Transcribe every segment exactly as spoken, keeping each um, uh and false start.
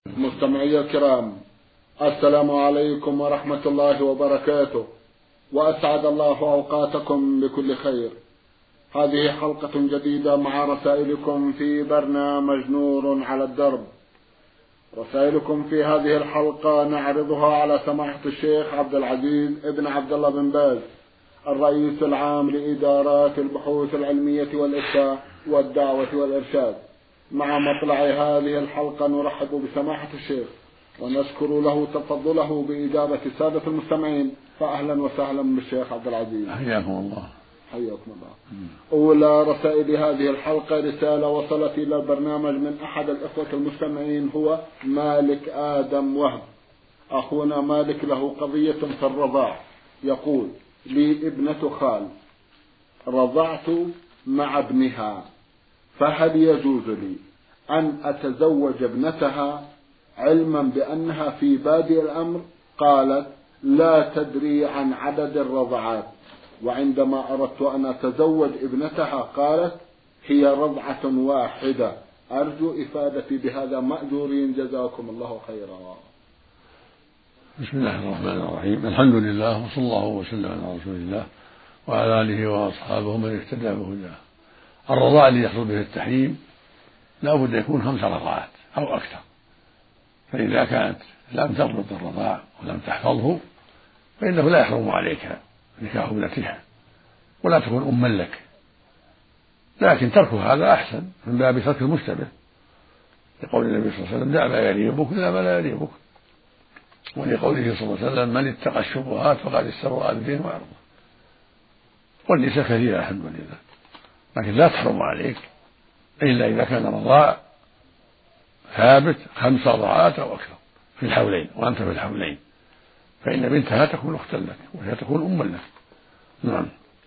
مستمعي الكرام، السلام عليكم ورحمة الله وبركاته، وأسعد الله أوقاتكم بكل خير. هذه حلقة جديدة مع رسائلكم في برنامج نور على الدرب. رسائلكم في هذه الحلقة نعرضها على سماحة الشيخ عبد العزيز ابن عبد الله بن باز، الرئيس العام لإدارات البحوث العلمية والإفتاء والدعوة والإرشاد. مع مطلع هذه الحلقة نرحب بسماحة الشيخ ونشكر له تفضله بإجابة السادة المستمعين، فأهلا وسهلا بالشيخ عبد العزيز. حياكم الله. حياكم الله. أولى رسائل هذه الحلقة رسالة وصلت إلى البرنامج من أحد الإخوة المستمعين، هو مالك آدم وهب. أخونا مالك له قضية في الرضاع. يقول: لي ابنة خال رضعت مع ابنها، فهل يجوز لي أن أتزوج ابنتها علما بأنها في بادئ الأمر قالت لا تدري عن عدد الرضعات، وعندما أردت أن أتزوج ابنتها قالت هي رضعة واحدة؟ أرجو إفادتي بهذا مأجورين، جزاكم الله خيرا. بسم الله الرحمن الرحيم. الحمد لله، وصلى الله وسلم على رسول الله وعلى آله وأصحابه من اهتدى بهداه. الرضاع الذي يحصل به التحريم لا بد يكون خمس رضعات أو أكثر، فإذا كانت لم تضبط الرضاع ولم تحفظه فإنه لا يحرم عليك نكاح ابنتها ولا تكون أما لك، لكن ترك هذا أحسن من باب ترك المشتبه، لقول النبي صلى الله عليه وسلم دع ما يريبك إلى ما لا يريبك، ولقوله صلى الله عليه وسلم من اتقى الشبهات فقد استبرأ لدينه وعرضه. والنساء كثيرة الحمد لله، لكن لا تحرم عليك إلا إذا كان الرضاع ثابت خمس رضعات أو أكثر في الحولين، وأنت في الحولين، فإن بنتها تكون أختا لك وهي تكون أما لك. نعم.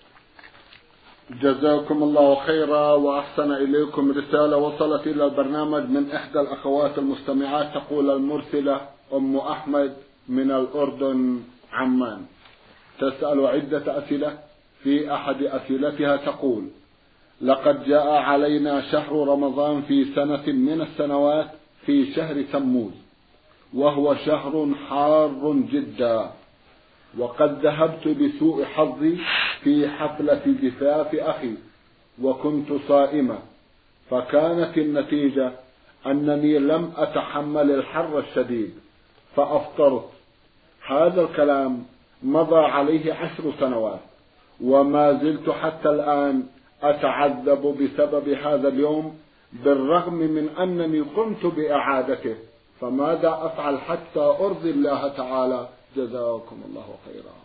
جزاكم الله خيرا وأحسن إليكم. رسالة وصلت إلى البرنامج من إحدى الأخوات المستمعات، تقول المرسلة أم أحمد من الأردن عمان، تسأل عدة أسئلة. في أحد أسئلتها تقول: لقد جاء علينا شهر رمضان في سنة من السنوات في شهر تموز، وهو شهر حار جدا، وقد ذهبت بسوء حظي في حفلة زفاف أخي وكنت صائمة، فكانت النتيجة أنني لم أتحمل الحر الشديد فأفطرت. هذا الكلام مضى عليه عشر سنوات وما زلت حتى الآن أتعذب بسبب هذا اليوم، بالرغم من أنني قمت بإعادته، فماذا أفعل حتى أرضي الله تعالى؟ جزاكم الله خيرا.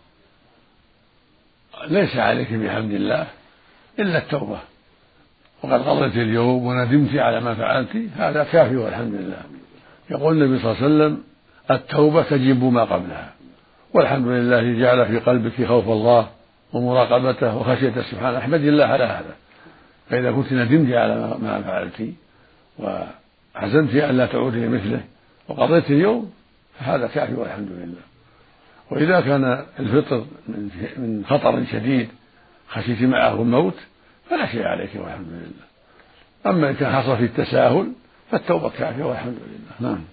ليس عليك بحمد الله إلا التوبة، وقد قضيت اليوم وندمت على ما فعلت، هذا كافي والحمد لله. يقول النبي صلى الله عليه وسلم التوبة تجب ما قبلها، والحمد لله جعل في قلبك خوف الله ومراقبته وخشيته سبحانه، احمد الله على هذا. فإذا كنت ندمت على ما فعلت وحزنت أن لا تعودي مثله وقضيت اليوم، فهذا كافي والحمد لله. وإذا كان الفطر من خطر شديد خشيت معه الموت فلا شيء عليك والحمد لله. أما إن كان حصل في التساهل فالتوبة كافية والحمد لله. نعم.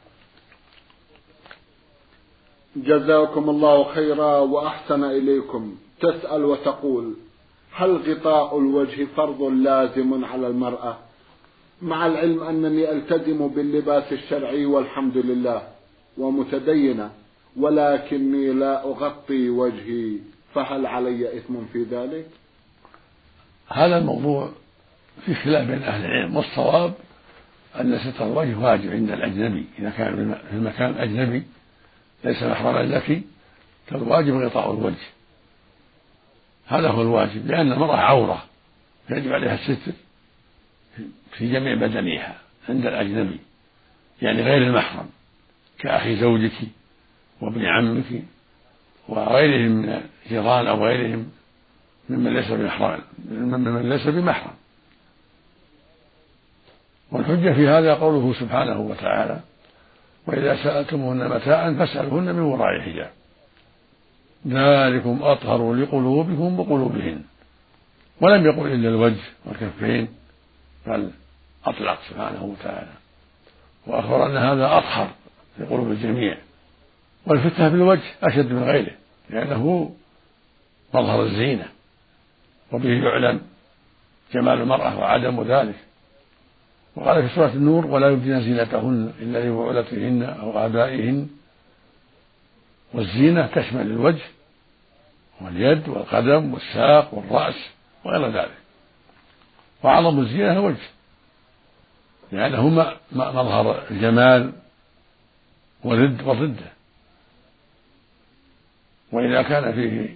جزاكم الله خيرا وأحسن إليكم. تسأل وتقول: هل غطاء الوجه فرض لازم على المرأة؟ مع العلم أنني ألتزم باللباس الشرعي والحمد لله ومتدينة، ولكني لا أغطي وجهي، فهل علي إثم في ذلك؟ هذا الموضوع في خلاف بين أهل العلم، والصواب أن ستر الوجه واجب عند الأجنبي. إذا كان في المكان أجنبي ليس محرما لك فالواجب غطاء الوجه، هذا هو الواجب، لأن المرأة عورة يجب عليها الستر في جميع بدنها عند الأجنبي، يعني غير المحرم كأخي زوجك وابن عمك وغيرهم من الجيران أو غيرهم ممن ليس بمحرم ممن ليس بمحرم. والحجة في هذا قوله سبحانه وتعالى: وإذا سألتموهن متاعا فاسألوهن من وراء حجاب ذلكم أطهر لقلوبكم وقلوبهن. ولم يقل إلا الوجه والكفين، بل أطلق سبحانه وتعالى. وأخبر أن هذا أطهر في قلوب الجميع. والفتنة في الوجه أشد من غيره لأنه مظهر الزينة وبه يعلم جمال المرأة وعدم ذلك. وقال في سورة النور: ولا يبدين زينتهن إلا لبعولتهن أو آبائهن. والزينة تشمل الوجه واليد والقدم والساق والرأس وغير ذلك. وأعظم الزينة الوجه لأنه مظهر الجمال والرد والردة. وإذا كان فيه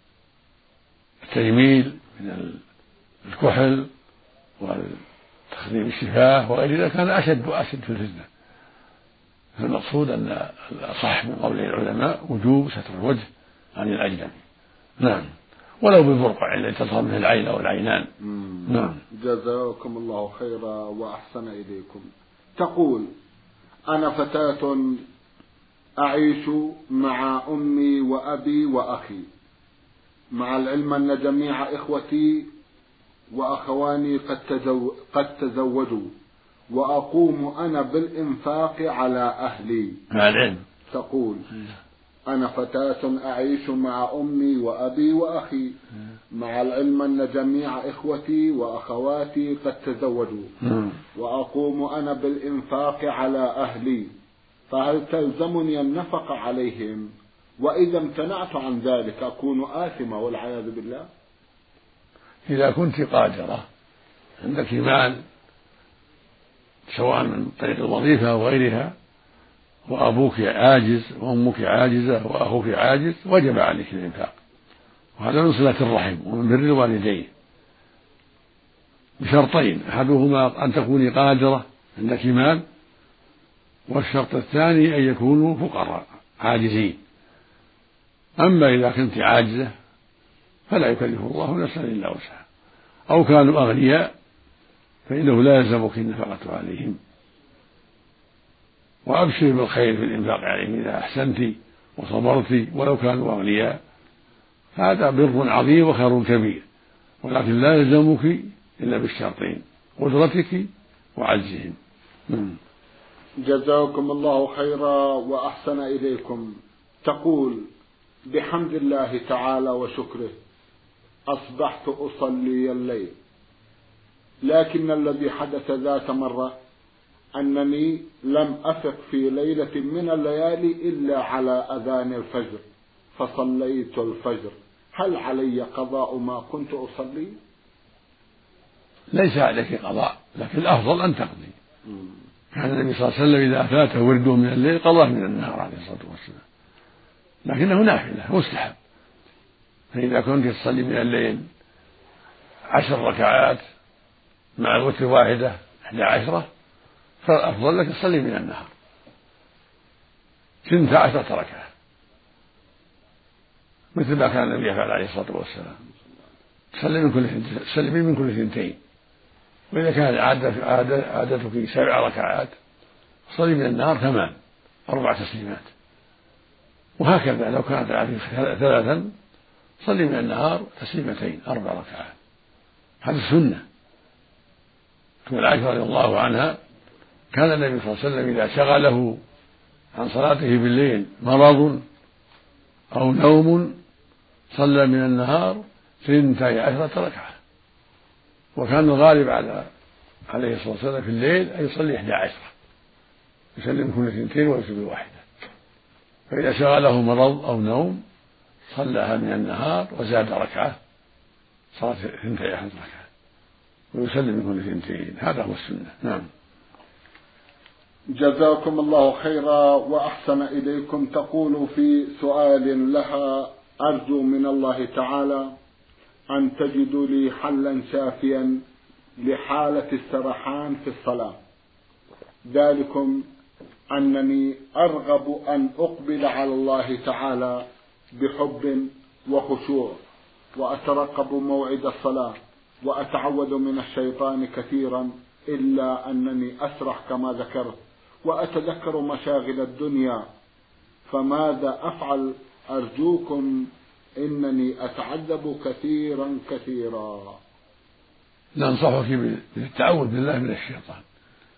التجميل من الكحل وتخديم الشفاه وغير ذلك كان أشد وأشد في الفتنة. فالمقصود أن الأصح من قول العلماء وجوب ستر الوجه عن الأجنبي. نعم، ولو بالبرقع الذي تظهر منه العين أو العينان. نعم. جزاكم الله خيرا وأحسن إليكم. تقول: أنا فتاة أعيش مع أمي وأبي وأخي، مع العلم أن جميع إخوتي وأخواني قد, تزو... قد تزوجوا، وأقوم أنا بالإنفاق على أهلي. مع العلم. تقول: أنا فتاة أعيش مع أمي وأبي وأخي، مع العلم أن جميع إخوتي وأخواتي قد تزوجوا، وأقوم أنا بالإنفاق على أهلي، فهل تلزمني النفقة عليهم؟ وإذا امتنعت عن ذلك أكون آثمة والعياذ بالله. إذا كنت قادرة عندك مال سواء من طريق الوظيفة أو غيرها، وأبوك عاجز وأمك عاجزة وأخوك عاجز، وجب عليك الإنفاق، وهذا من صلة الرحم ومن بر الوالدين بشرطين: أحدهما أن تكوني قادرة عندك مال، والشرط الثاني أن يكونوا فقراء عاجزين. أما إذا كنت عاجزة فلا يكلف الله نفسا إلا وسعها، أو كانوا أغنياء فإنه لا يلزمك النفقة عليهم. وأبشر بالخير في الإنفاق عليهم إذا أحسنت وصبرت ولو كانوا أغنياء، هذا بر عظيم وخير كبير، ولكن لا يلزمك إلا بالشرطين: قدرتك وعجزهم. جزاكم الله خيرا وأحسن إليكم. تقول: بحمد الله تعالى وشكره أصبحت أصلي الليل، لكن الذي حدث ذات مرة أنني لم أفق في ليلة من الليالي إلا على أذان الفجر فصليت الفجر، هل علي قضاء ما كنت أصلي؟ ليس عليك قضاء، لكن الأفضل أن تقضي. كان النبي صلى الله عليه وسلم إذا فاته ورده من الليل قضاه من النهار عليه الصلاة والسلام، لكنه نافلة مستحب. فإذا كنت تصلي من الليل عشر ركعات مع الوتر واحدة إحدى عشرة، فالأفضل لك تصلي من النهار ثنتا عشرة ركعة مثل ما كان النبي يفعل عليه الصلاة والسلام. تصلي من كل تسلمي من كل ثنتين، وإذا كانت عادتك سبع ركعات صلي من النهار ثمان أربع تسليمات، وهكذا لو كانت عادتك ثلاثا صلي من النهار تسليمتين أربع ركعات. هذا السنة. تقول عائشة رضي الله عنها: كان النبي صلى الله عليه وسلم إذا شغله عن صلاته بالليل مرض أو نوم صلى من النهار ثنتي عشرة ركعة، وكان الغالب على عليه الصلاة والسلام في الليل أن يصلي إحدى عشرة، يسلم كل ثنتين ويكتب واحدة. فإذا شغله مرض أو نوم صلىها من النهار وزاد ركعة، صلاة ثنتي عشرة ركعة، ويسلم من كل ثنتين. هذا هو السنة. نعم. جزاكم الله خيرا وأحسن إليكم. تقول في سؤال لها: أرجو من الله تعالى أن تجدوا لي حلا شافيا لحالة السرحان في الصلاة، ذلكم أنني أرغب أن أقبل على الله تعالى بحب وخشوع، وأترقب موعد الصلاة، وأتعوذ من الشيطان كثيرا، إلا أنني أسرح كما ذكرت وأتذكر مشاغل الدنيا، فماذا أفعل؟ أرجوكم، إنني أتعذب كثيرا كثيرا. ننصحك بالتعوذ بالله من الشيطان،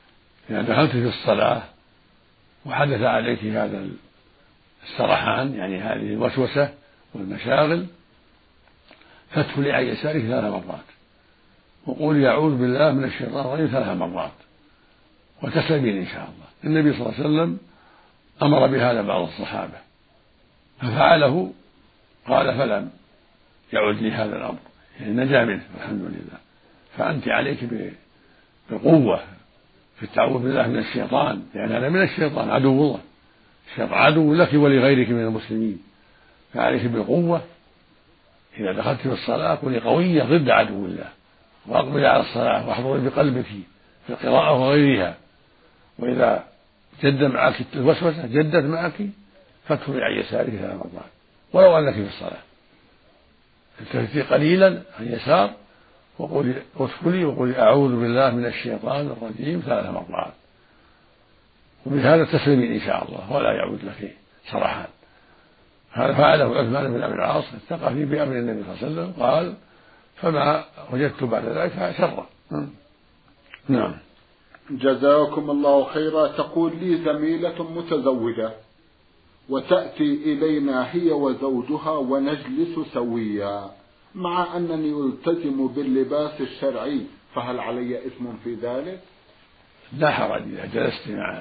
إذا دخلت في الصلاة وحدث عليك هذا السرحان يعني هذه الوسوسة والمشاغل فادخلي عن يسارك ثلاث مرات وقولي أعوذ بالله من الشيطان الرجيم ثلاث مرات وتسلمين إن شاء الله. النبي صلى الله عليه وسلم أمر بهذا بعض الصحابة ففعله قال فلم يعد لي هذا الأمر يعني نجا منه الحمد لله. فأنت عليك بالقوة في التعوذ بالله من الشيطان لأن هذا من الشيطان عدو الله، الشيطان عدو لك ولغيرك من المسلمين، فعليك بالقوة. إذا دخلت في الصلاة كوني قوية ضد عدو الله وأقبلي على الصلاة واحضري بقلبك في القراءة وغيرها. وإذا جد معك الوسوسة جدت معك فادخلي عن يسارك ثلاث مرات ولو أنك في الصلاة التفتي قليلا عن يسار وقولي وادخلي وقولي أعوذ بالله من الشيطان الرجيم ثلاث مرات وبهذا تسلمين إن شاء الله ولا يعود لك سرحان. هذا فعله عثمان بن أبي العاص اتقى فيه بأمر النبي صلى الله عليه وسلم قال فما وجدت بعد ذلك شرا. نعم. جزاكم الله خيرا. تقول لي زميلة متزوجة وتأتي إلينا هي وزوجها ونجلس سويا مع أنني ألتزم باللباس الشرعي فهل علي إثم في ذلك؟ لا حرج إذا جلست مع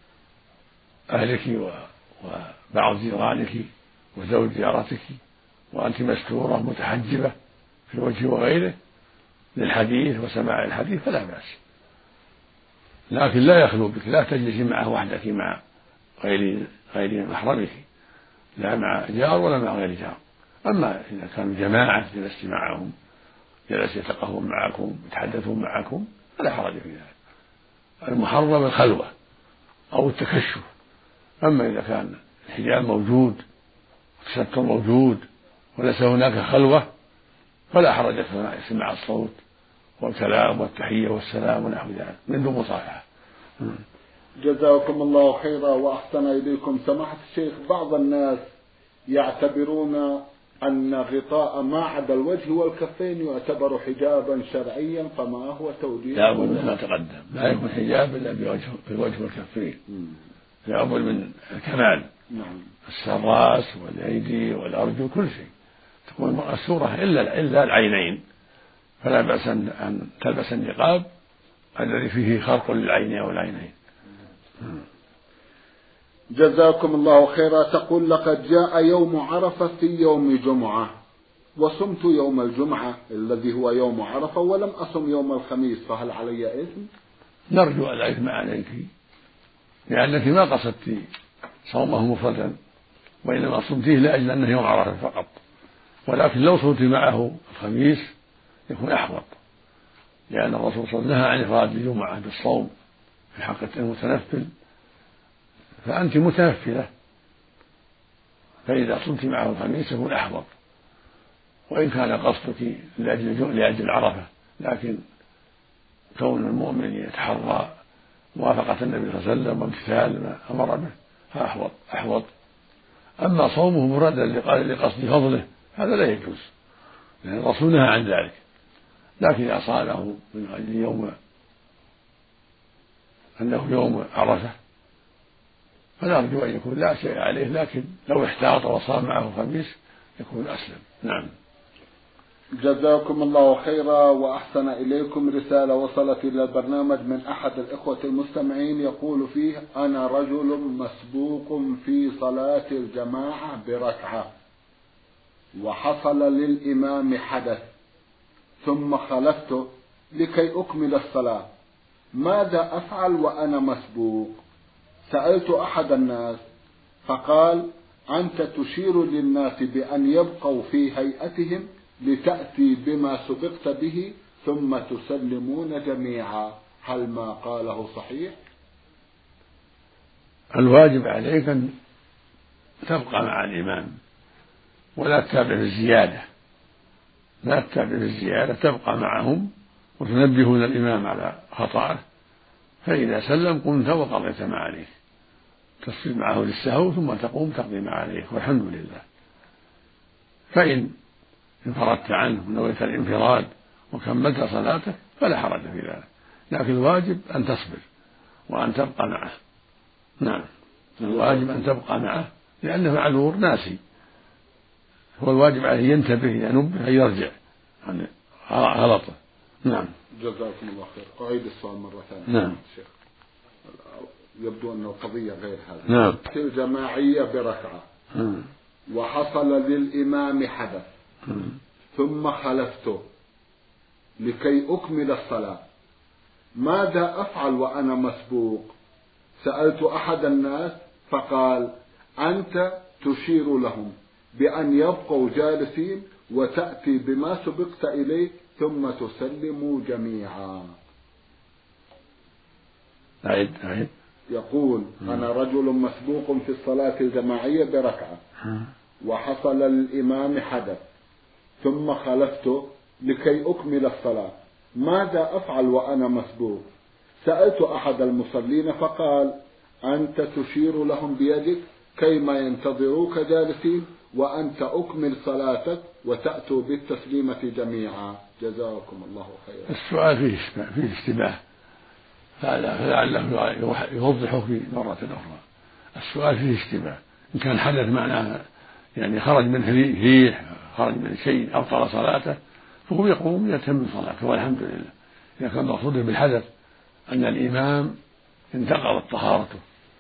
أهلك وبعض جيرانك وزوج جارتك وأنت مستورة متحجبة في الوجه وغيره للحديث وسماع الحديث فلا بأس، لكن لا يخلو بك، لا تجلسي معه وحدك مع غير غير محرمك لا مع جار ولا مع غير جار. أما إذا كانوا جماعة جلست معهم جلس يتقهون معكم يتحدثون معكم فلا حرج في ذلك. المحرم الخلوة أو التكشف. أما إذا كان الحجاب موجود والتستر موجود وليس هناك خلوة فلا حرج في سماع الصوت والكلام والتحية والسلام ونحو ذلك من دون مصافحة. جزاكم الله خيرا وأحسن إليكم. سماحة الشيخ بعض الناس يعتبرون أن غطاء ما عدا الوجه والكفين يعتبر حجابا شرعيا فما هو توجيه؟ لا بد ما تقدم لا يكون حجاب إلا بالوجه والكفين، لا بد من الكمال. نعم. الراس والأيدي والأرجل كل شيء تكون مأسورة إلا إلا العينين فلا بأس أن تلبس النقاب الذي فيه خرق للعين أو العينين. جزاكم الله خيرا. تقول لقد جاء يوم عرفة في يوم جمعة وصمت يوم الجمعة الذي هو يوم عرفة ولم أصم يوم الخميس فهل علي إثم؟ نرجو ألا إثم عليك لأنك ما قصدت صومه مفردا وإنما صمتيه لأجل أنه يوم عرفة فقط، ولكن لو صمت معه الخميس يكون أحوط لأن الرسول صلى الله عليه وسلم نهى عن إفراد الجمعة بالصوم في حق المتنفل فأنت متنفلة فإذا صمت معه الخميس يكون أحوط وإن كان قصدك لأجل لأجل عرفة، لكن كون المؤمن يتحرى موافقة النبي صلى الله عليه وسلم وامتثال ما أمر به فأحوط أحوط. أما صومه مردا لقصد فضله هذا لا يجوز لأن الرسول نهى عن ذلك، لكن إذا صامه من أجل يوم أنه يوم عرفة فنرجو أن يكون لا شيء عليه، لكن لو احتاط وصام معه الخميس يكون أسلم. نعم. جزاكم الله خيرا وأحسن إليكم. رسالة وصلت إلى البرنامج من أحد الإخوة المستمعين يقول فيه أنا رجل مسبوق في صلاة الجماعة بركعة وحصل للإمام حدث ثم خلفته لكي أكمل الصلاة، ماذا أفعل وأنا مسبوق؟ سألت أحد الناس فقال أنت تشير للناس بأن يبقوا في هيئتهم لتأتي بما سبقت به ثم تسلمون جميعا، هل ما قاله صحيح؟ الواجب عليك أن تبقى مع الإمام ولا تتابع بالزيادة، لا تتابع بالزيادة، تبقى معهم وتنبهون الإمام على خطأه فإذا سلم قمت وقضيت ما عليك تصل معه للسهو ثم تقوم تقضي ما عليك والحمد لله. فإن انفردت عنه ونويت الانفراد وكملت صلاتك فلا حرج في ذلك، لكن الواجب أن تصبر وأن تبقى معه. نعم، الواجب أن تبقى معه لأنه معذور ناسي، هو الواجب عليه ينتبه ينبه أن يرجع عن غلطه. نعم. جزاكم الله خير. أعيد السؤال مرة ثانية. نعم. شيخ يبدو أن القضية غير هذا. نعم. الجماعية بركعة نعم. وحصل للإمام حدث نعم. ثم خلفته لكي أكمل الصلاة، ماذا أفعل وأنا مسبوق؟ سألت أحد الناس فقال أنت تشير لهم بأن يبقوا جالسين وتأتي بما سبقت إليه ثم تسلموا جميعا. أعد أعد. يقول أنا رجل مسبوق في الصلاة الجماعية بركعة وحصل للإمام حدث ثم خلفته لكي أكمل الصلاة، ماذا أفعل وأنا مسبوق؟ سألت أحد المصلين فقال أنت تشير لهم بيدك كيما ينتظروك جالسين وأنت أكمل صلاتك وتأتوا بالتسليمة جميعا. جزاكم الله خيرا. السؤال فيه فيه اشتباه، فلعله يوضحه في مرة أخرى. السؤال فيه اشتباه، إن كان حدث معناه يعني خرج من ريح خرج من شيء أبطل صلاته فهو يقوم يتم صلاته والحمد لله. إذا كان مقصوده بالحدث أن الإمام انتقضت طهارته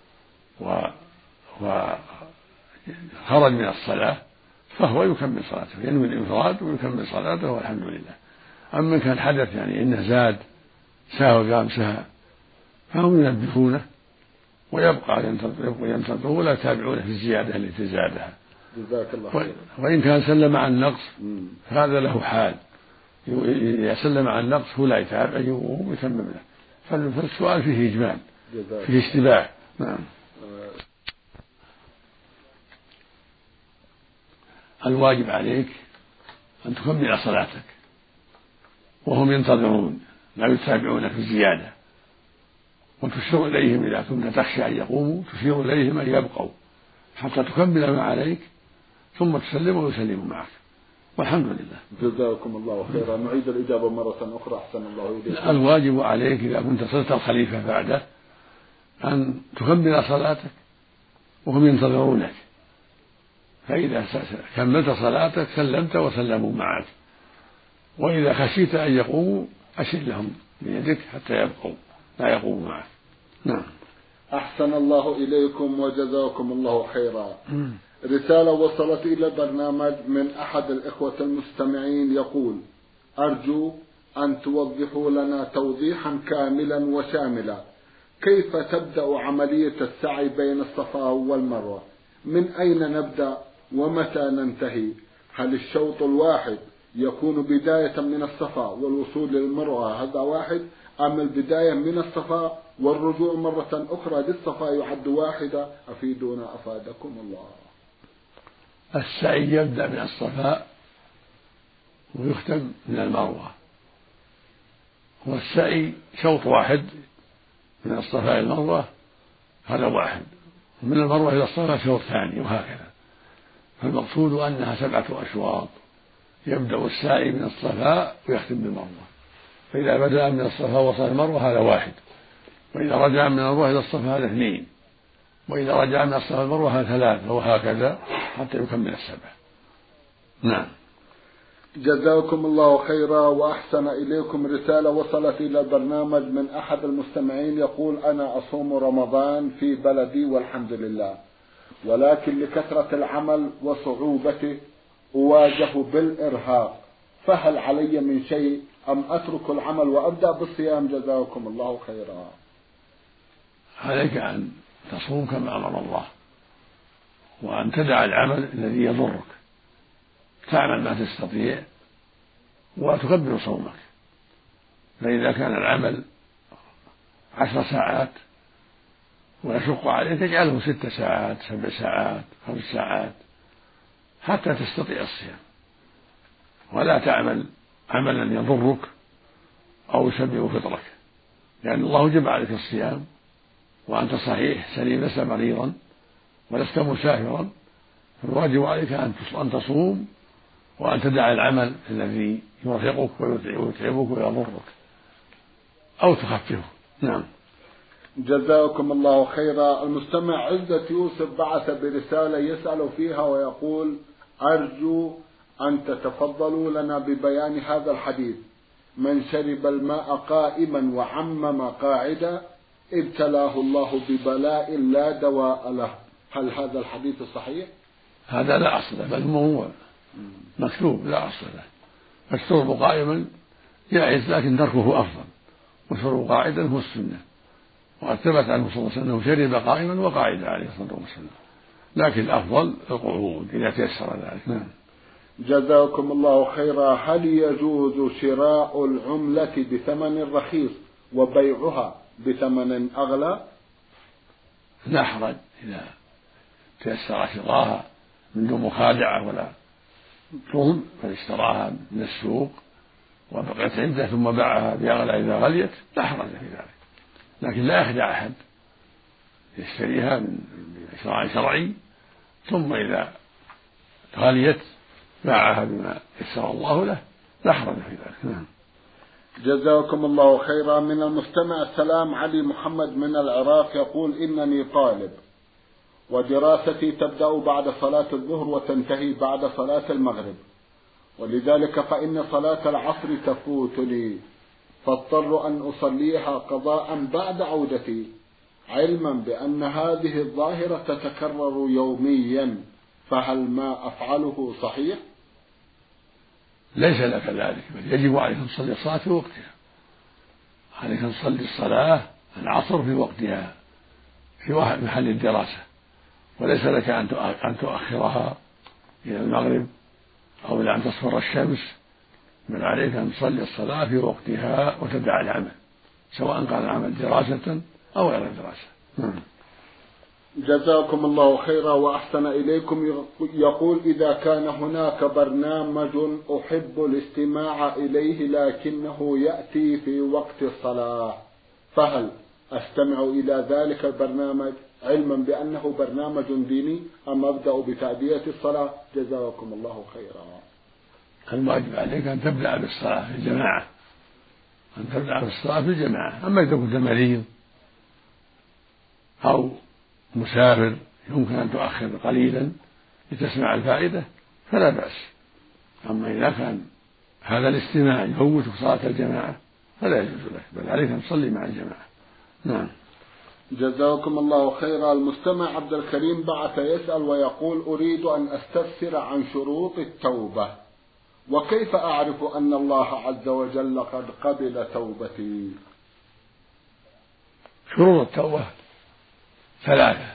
وخرج من الصلاة فهو يكمل صلاته، ينوي الانفراد ويكمل صلاته والحمد لله. أما كان حدث يعني إنه زاد سهى وقام سهى فهم ينبهونه ويبقى ينتظر ولا يتابعونه في الزيادة التي زادها. جزاك الله خير. وإن كان سلم عن النقص فهذا له حال، إذا سلم عن النقص هو لا يتابع يقوم ويتمم له، فالسؤال فيه إجمال فيه اشتباه. نعم. الواجب عليك أن تكمل صلاتك وهم ينتظرون لا يتابعون في الزيادة، وتشير إليهم إذا كنت تخشى أن يقوموا تشير إليهم أن يبقوا حتى تكمل ما عليك ثم تسلم ويسلموا معك والحمد لله. جزاكم الله خيرا. نعيد الإجابة مرة أخرى أحسن الله إليكم. الواجب عليك إذا كنت صرت الخليفة بعده أن تكمل صلاتك وهم ينتظرونك، فإذا كملت صلاتك سلمت وسلموا معك، وإذا خشيت أن يقوموا أشر لهم بيدك حتى يبقوا لا يقوموا معك. نعم. أحسن الله إليكم وجزاكم الله خيرا. رسالة وصلت إلى البرنامج من أحد الإخوة المستمعين يقول أرجو أن توضحوا لنا توضيحا كاملا وشاملا كيف تبدأ عملية السعي بين الصفا والمروة، من أين نبدأ ومتى ننتهي؟ هل الشوط الواحد يكون بداية من الصفا والوصول للمروة هذا واحد، أم البداية من الصفا والرجوع مرة أخرى للصفا يعد واحدة؟ أفيدونا أفادكم الله. السعي يبدأ من الصفا ويختم من المروة، والسعي شوط واحد من الصفا إلى المروة هذا واحد، ومن المروة إلى الصفا شوط ثاني وهكذا. فالمقصود أنها سبعة أشواط، يبدأ السعي من الصفا ويختم بالمروة، فإذا بدأ من الصفا وصل المروة هذا واحد، وإذا رجع من المروة إلى الصفا هذا اثنين، وإذا رجع من الصفا المروة هذا ثلاثة، وهكذا حتى يكمل السبع. نعم. جزاكم الله خيرا وأحسن إليكم. رسالة وصلت إلى البرنامج من أحد المستمعين يقول أنا أصوم رمضان في بلدي والحمد لله، ولكن لكثرة العمل وصعوبته أواجه بالإرهاق، فهل علي من شيء أم أترك العمل وأبدأ بالصيام؟ جزاكم الله خيرا. عليك أن تصوم كما أمر الله، وأن تدع العمل الذي يضرك، تعمل ما تستطيع وتكبر صومك. فإذا كان العمل عشر ساعات ويشق عليك تجعله ست ساعات سبع ساعات خمس ساعات حتى تستطيع الصيام، ولا تعمل عملا يضرك أو يسبب فطرك، لأن الله جب عليك الصيام وأنت صحيح سليم لست مريضا ولست مسافرا، فالواجب عليك أن تصوم وأن تدع العمل الذي يرهقك ويتعبك ويضرك أو تخففه. نعم. جزاكم الله خيرا. المستمع عزة يوسف بعث برسالة يسأل فيها ويقول: أرجو أن تتفضلوا لنا ببيان هذا الحديث: من شرب الماء قائما وعمم قاعدا ابتلاه الله ببلاء لا دواء له. هل هذا الحديث صحيح؟ هذا لا أصل له، بل هو مكتوب لا أصل له. الشرب قائما جائز، لكن تركه أفضل، والشرب قاعدا هو السنة. وقد ثبت عنه صلى الله عليه وسلم أنه شرب قائما وقاعدا عليه الصلاة والسلام، لكن الأفضل القعود إذا تيسر ذلك. نعم. جزاكم الله خيرا. هل يجوز شراء العملة بثمن رخيص وبيعها بثمن أغلى؟ لا حرج إذا تيسر شراها من دون مخادعة ولا ظلم، فاشتراها من السوق وبقيت عنده ثم باعها بأغلى إذا غليت لا حرج في ذلك، لكن لا يخدع أحد، يشتريها من شراء شرعي ثم إذا غليت باعها بما يسر الله له لا حرج في ذلك. نعم. جزاكم الله خيرا. من المستمع السلام علي محمد من العراق يقول: إنني طالب ودراستي تبدأ بعد صلاة الظهر وتنتهي بعد صلاة المغرب، ولذلك فإن صلاة العصر تفوتني، فاضطر أن أصليها قضاء بعد عودتي، علما بأن هذه الظاهرة تتكرر يوميا، فهل ما أفعله صحيح؟ ليس لك ذلك، بل يجب عليك أن تصلي الصلاة في وقتها، عليك أن تصلي الصلاة العصر في وقتها في محل الدراسة، وليس لك أن تؤخرها إلى المغرب أو إلى أن تصفر الشمس، بل عليك أن تصلي الصلاة في وقتها وتدع العمل، سواء كان العمل دراسة أو غير دراسة. جزاكم الله خيرا وأحسن إليكم. يقول: إذا كان هناك برنامج أحب الاستماع إليه لكنه يأتي في وقت الصلاة، فهل أستمع إلى ذلك البرنامج علما بأنه برنامج ديني أم أبدأ بتأدية الصلاة؟ جزاكم الله خيرا. الواجب عليك أن تبدأ بالصلاة في الجماعة، أن تبدأ بالصلاة في الجماعة. أما إذا كنت مريض أو مسافر يمكن أن تؤخر قليلا لتسمع الفائدة فلا بأس. أما إذا كان هذا الاستماع يفوتك صلاة الجماعة فلا يجوز لك، بل عليك أن تصلي مع الجماعة. نعم. جزاكم الله خيرا. المستمع عبد الكريم بعث يسأل ويقول: أريد أن أستفسر عن شروط التوبة، وكيف أعرف أن الله عز وجل قد قبل توبتي؟ شروط التوبة ثلاثة: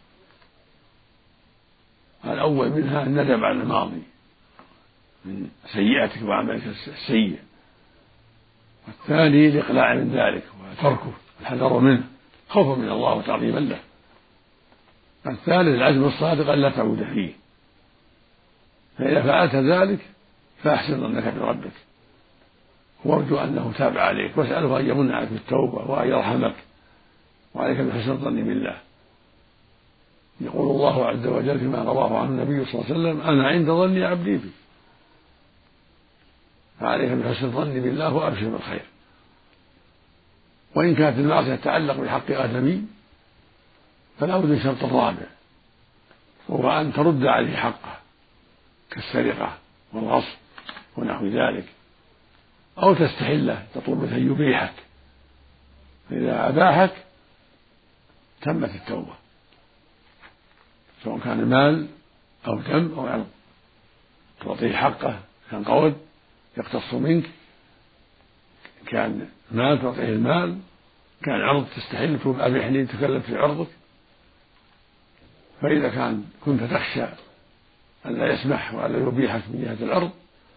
الأول منها الندم على الماضي من سيئتك وعملك السيء، والثاني الإقلاع من ذلك وتركه والحذر منه خوفا من الله وتعظيما له، الثالث العزم الصادق أن لا تعود فيه. فإذا فعلت ذلك فأحسن ظنك بربك وارجو أنه تاب عليك، واسأله أن يمن عليك بالتوبة وأن يرحمك، وعليك بحسن الظن بالله. يقول الله عز وجل فيما رواه عنه النبي صلى الله عليه وسلم: أنا عند ظن عبدي بي، فعليك بحسن الظن بالله وأبشر بالخير. وإن كانت المعصية تتعلق بحق آدمي فلا بد من شرط الرابع، وهو أن ترد عليه حقه كالسرقة والغصب ونحو ذلك، أو تستحله تطلب منه أن يبيحك، فإذا أباحك تمت التوبة، سواء كان مال أو دم أو عرض، تعطيه حقه، كان قول يقتص منك، كان مال تعطيه المال، كان عرض تستحل تقول أبيحني تكلم في عرضك. فإذا كان كنت تخشى أن لا يسمح وأن لا يبيحك من جهة العرض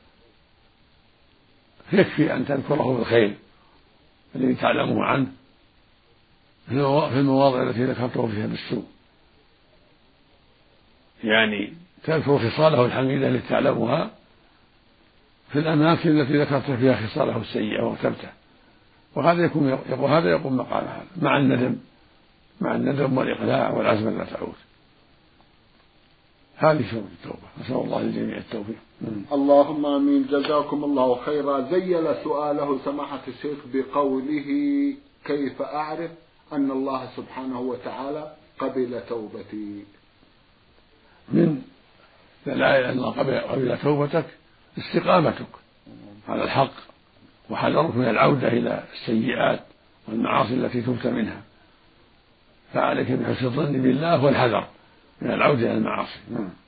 يكفي أن تذكره بالخير الذي تعلمه عنه في المواضع التي ذكرته فيها بالسوء، يعني تذكر خصاله الحميدة التي تعلمها في الأماكن التي ذكرت فيها خصاله السيئة واغتبته، وهذا يكون يقول هذا يقوم مقام هذا مع الندم مع الندم والإقلاع والعزم أن لا تعود. هذه شروط التوبة، نسأل الله للجميع التوفيق. اللهم آمين. جزاكم الله خيرا. زيل سؤاله سماحة الشيخ بقوله: كيف أعرف أن الله سبحانه وتعالى قبل توبتي؟ من دلائل أن الله قبل توبتك استقامتك على الحق، وحذرك من العودة إلى السيئات والمعاصي التي تبت منها، فعليك بحسن الظن بالله والحذر من العودة إلى المعاصي.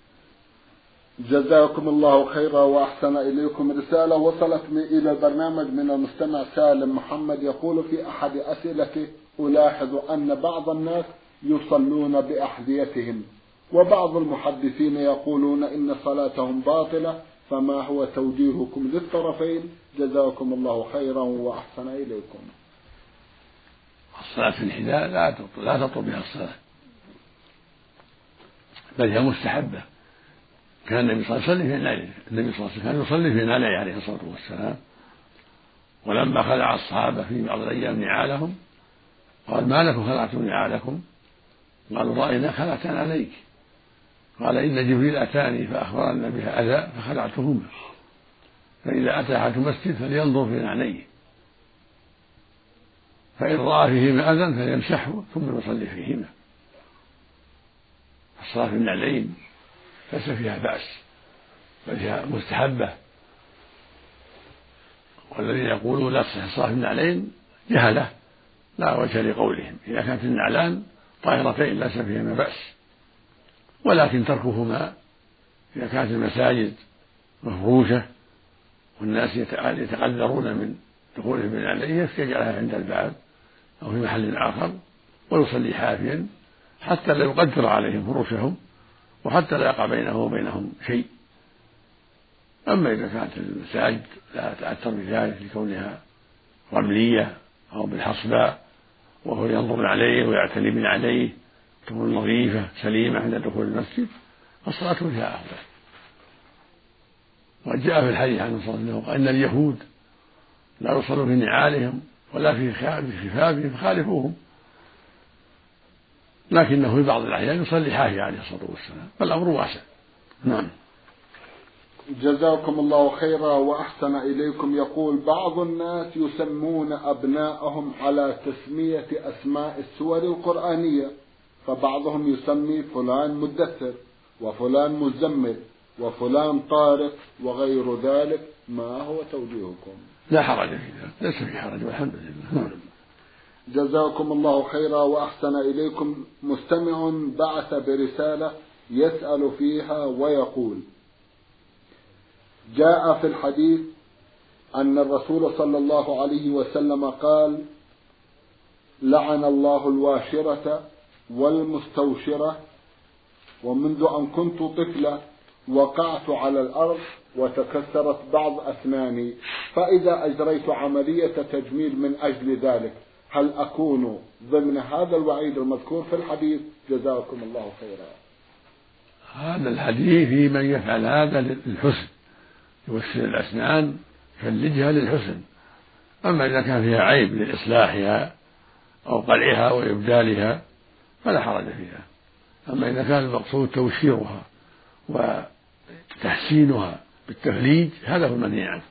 جزاكم الله خيرا وأحسن إليكم. رسالة وصلت إلى البرنامج من المستمع سالم محمد، يقول في أحد أسئلته: ألاحظ أن بعض الناس يصلون بأحذيتهم، وبعض المحدثين يقولون إن صلاتهم باطلة، فما هو توجيهكم للطرفين؟ جزاكم الله خيرا وأحسن إليكم. الصلاة في الحذاء لا تطلب لا تطلب بها الصلاة، بل هي مستحبة. كان النبي صلى الله عليه وسلم في نعله، النبي صلى الله عليه وسلم كان يصلي في نعله عليه الصلاة والسلام، ولما خلع الصحابة في بعض الأيام نعالهم قال: ما لكم خلعتم نعالكم؟ قالوا: رأينا خلعت عليك. قال: إن جبريل أتاني فأخبرنا بها أذى فخلعتهما، فإذا أتى أحد المسجد فلينظر في نعليه، فإن رأى فيهما أذى فليمسحه ثم يصلي فيهما. الصلاة في النعلين ليس فيها بأس، بل هي مستحبة. والذين يقولون لا تصح الصلاة في النعلين جهلة لا وجه لقولهم. إذا كانت النعلان طاهرتين ليس فيهما بأس، ولكن تركهما إذا كانت المساجد مفروشة والناس يتقدرون من دخولهم بالنعلين يجعلها عند الباب أو في محل آخر ويصلي حافيا حتى لا يقدر عليهم فروشهم، وحتى لا يقع بينه وبينهم شيء. أما إذا كانت المساجد لا تأثر بذلك لكونها رملية أو بالحصباء وهو ينظر عليه ويعتني من عليه تكون نظيفة سليمة عند دخول المسجد، فالصلاة فيها أفضل. وجاء في الحديث عن صلى الله عليه وسلم أن اليهود لا يصلوا في نعالهم ولا في خفافهم فخالفوهم، لكنه في بعض الأحيان يصلي حافي عليه الصلاة والسلام، فالأمر واسع. نعم. جزاكم الله خيرا وأحسن إليكم. يقول: بعض الناس يسمون أبناءهم على تسمية أسماء السور القرآنية، فبعضهم يسمي فلان مدثر وفلان مزمل وفلان طارق وغير ذلك، ما هو توجيهكم؟ لا حرج في ذلك، ليس في حرج والحمد لله. جزاكم الله خيرا وأحسن إليكم. مستمع بعث برسالة يسأل فيها ويقول: جاء في الحديث أن الرسول صلى الله عليه وسلم قال: لعن الله الواشرة والمستوشرة، ومنذ أن كنت طفلة وقعت على الأرض وتكسرت بعض أسناني، فإذا أجريت عملية تجميل من أجل ذلك هل أكون ضمن هذا الوعيد المذكور في الحديث؟ جزاكم الله خيرا. هذا الحديث في من يفعل هذا للحسن، يوسل الأسنان يفلجها للحسن. أما إذا كان فيها عيب لإصلاحها أو قلعها وإبدالها فلا حرج فيها. أما إذا كان المقصود توشيرها وتحسينها بالتفليج هذا هو المنهي عنه.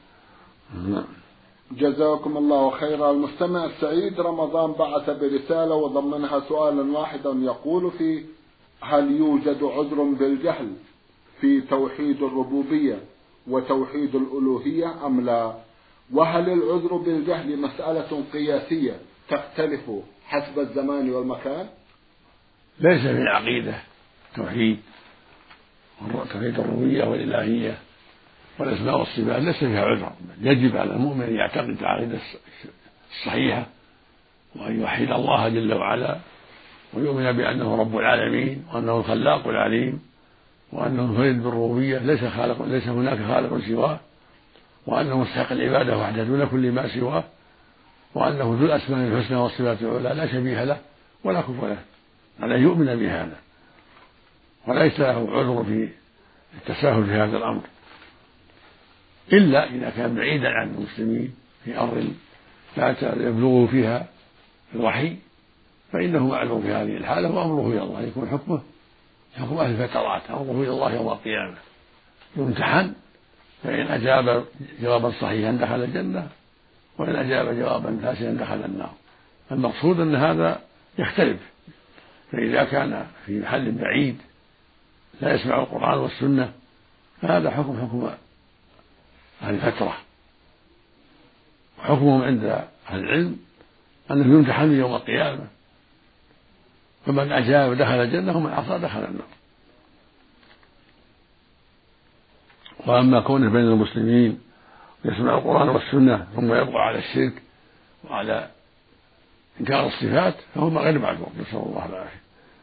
جزاكم الله خيرا. المستمع السعيد رمضان بعث برسالة وضمنها سؤالا واحدا يقول فيه: هل يوجد عذر بالجهل في توحيد الربوبية وتوحيد الألوهية أم لا؟ وهل العذر بالجهل مسألة قياسية تختلف حسب الزمان والمكان؟ ليس في العقيدة توحيد توحيد الربوبية والإلهية والأسماء والصفات ليس فيها عذر. يجب على المؤمن أن يعتقد العقيدة الصحيحة وأن يوحد الله جل وعلا ويؤمن بأنه رب العالمين وأنه الخلاق العليم وأنه منفرد بالربوبية، ليس خالق ليس هناك خالق سواه، وأنه مستحق العبادة وحده دون كل ما سواه، وأنه ذو الأسماء الحسنى والصفات العلى لا شبيه له ولا كفو له، على يؤمن بهذا وليس له عذر في التساهل في هذا الأمر، إلا إذا كان بعيدا عن المسلمين في أرض لا يبلغه فيها الوحي فإنه معذور في هذه الحالة وأمره إلى الله، يكون حكمه حكم أهل الفترات، أمره إلى الله يوم القيامة، يمتحن فإن أجاب جوابا صحيحا دخل الجنة وإن أجاب جوابا فاسدا دخل النار. المقصود أن هذا يختلف. فإذا كان في محل بعيد لا يسمع القرآن والسنة فهذا حكم حكم أهل الفترة، وحكمهم عند أهل العلم أنه يمتحن يوم القيامة، فمن أجاب دخل الجنة ومن عصى دخل النار. وأما كونه بين المسلمين يسمع القرآن والسنة ثم يبقى على الشرك وعلى إنكار الصفات فهو غير معذور، نسأل الله العافية.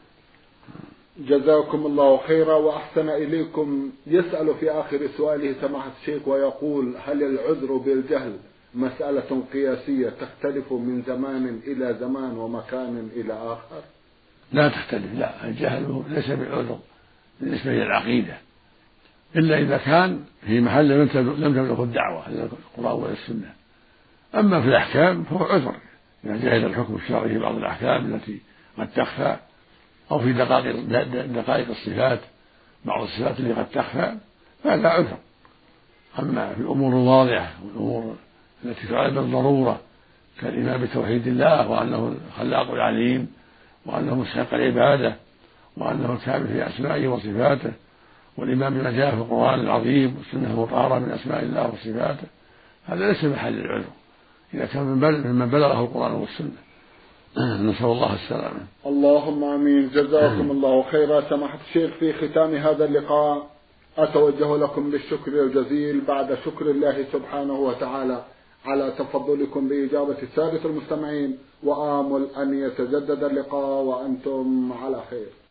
جزاكم الله خيرا وأحسن إليكم. يسأل في آخر سؤاله سماحة الشيخ ويقول: هل العذر بالجهل مسألة قياسية تختلف من زمان إلى زمان ومكان إلى آخر؟ لا تختلف، لا، الجهل ليس بعذر بالنسبة للعقيدة إلا إذا كان في محل لم تبلغه الدعوة إلى القرآن ولا السنة. أما في الأحكام فهو عذر إذا جهل الحكم الشرعي في بعض الأحكام التي قد تخفى، أو في دقائق, دقائق الصفات، بعض الصفات اللي قد تخفى فهذا عذر. أما في الأمور الواضحة والأمور التي تعلم بالضرورة كالإيمان بتوحيد الله وأنه الخلاق العليم وأنه مستحق العبادة وأنه الكامل في أسمائه وصفاته، والإيمان بما جاء في القرآن العظيم والسنة المطهرة من أسماء الله وصفاته، هذا ليس محل العذر إذا كان ممن بلغه القرآن والسنة. نسأل الله السلامة. اللهم آمين. جزاكم الله خيرا. سماحة الشيخ، في ختام هذا اللقاء أتوجه لكم بالشكر الجزيل بعد شكر الله سبحانه وتعالى على تفضلكم بإجابة السادة المستمعين، وآمل أن يتجدد اللقاء وأنتم على خير.